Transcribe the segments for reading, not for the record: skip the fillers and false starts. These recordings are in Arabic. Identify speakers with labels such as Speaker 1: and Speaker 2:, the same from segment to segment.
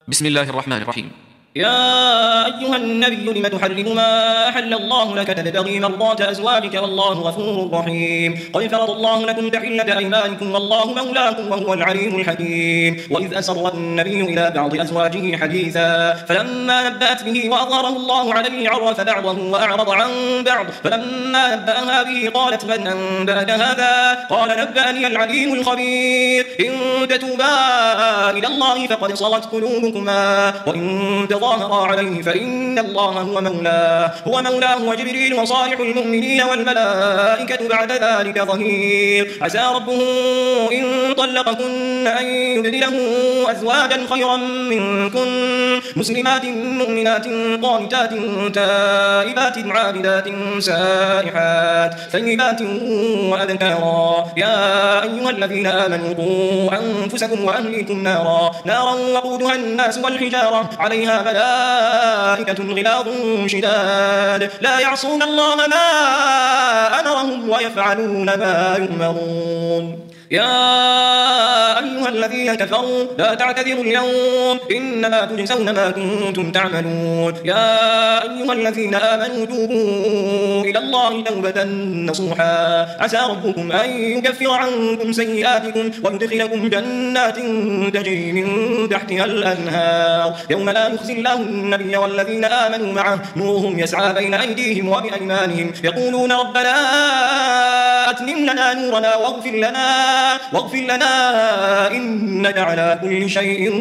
Speaker 1: بسم الله الرحمن الرحيم.
Speaker 2: يا أيها النبي لم تحرم ما أحل الله لك تبتغي مرضات أزواجك والله غفور رحيم. قد فرض الله لكم تحلة أيمانكم والله مولاكم وهو العليم الحكيم. وإذ أسر النبي إلى بعض أزواجه حديثا فلما نبأت به وأظهره الله عليه عرف بعضه وأعرض عن بعض فلما نبأها به قالت من أنبأك هذا؟ قال نبأني العليم الخبير. إن تتوبا إلى الله فقد صغت قلوبكما وإن ظاهر عليه فإن الله هو مولاه وجبريل وصالح المؤمنين والملائكة بعد ذلك ظهير. عسى ربه إن طلقكن أن يبدله أزواجا خيرا منكن مسلمات مؤمنات قانتات تائبات عابدات سائحات ثيبات وأبكارا. يا أيها الذين آمنوا قوا أنفسكم وأهليكم نارا وقودها الناس والحجارة عليها ملائكة غلاظ شداد لا يعصون الله ما أمرهم ويفعلون ما يؤمرون. يا أيها الذين كفروا لا تعتذروا اليوم إنما تجزون ما كنتم تعملون. يا أيها الذين آمنوا توبوا إلى الله توبة نصوحا عسى ربكم أن يكفر عنكم سيئاتكم ويدخلكم جنات تجري من تحتها الأنهار يوم لا يخزي الله النبي والذين آمنوا معه نورهم يسعى بين أيديهم وبأيمانهم يقولون ربنا أتمم لنا نورنا واغفر لنا إنك على كل شيء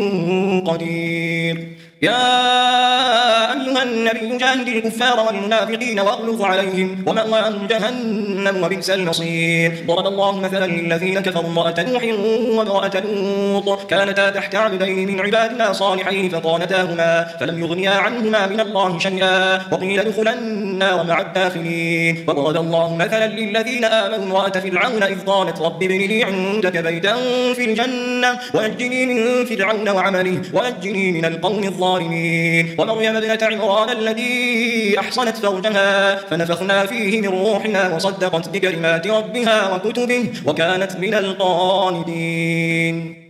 Speaker 2: قدير. يا أيها النبي جاهد الكفار والمنافقين واغلظ عليهم ومأواهم جهنم وبئس المصير. ضرب الله مثلا للذين كفروا امرأة نوح وامرأة لوط كانتا تحت عبدين من عبادنا صالحين فخانتاهما فلم يغنيا عنهما من الله شيئا وقيل ادخلا النار مع الداخلين. وضرب الله مثلا للذين آمنوا امرأة فرعون إذ قالت رب ابن لي عندك بيتا في الجنة ونجني من فرعون وعمله ونجني من القوم الظالمين. ومريم ابنة عمران التي أحصنت فرجها فنفخنا فيه من روحنا وصدقت بكلمات ربها وكتبه وكانت من القانتين.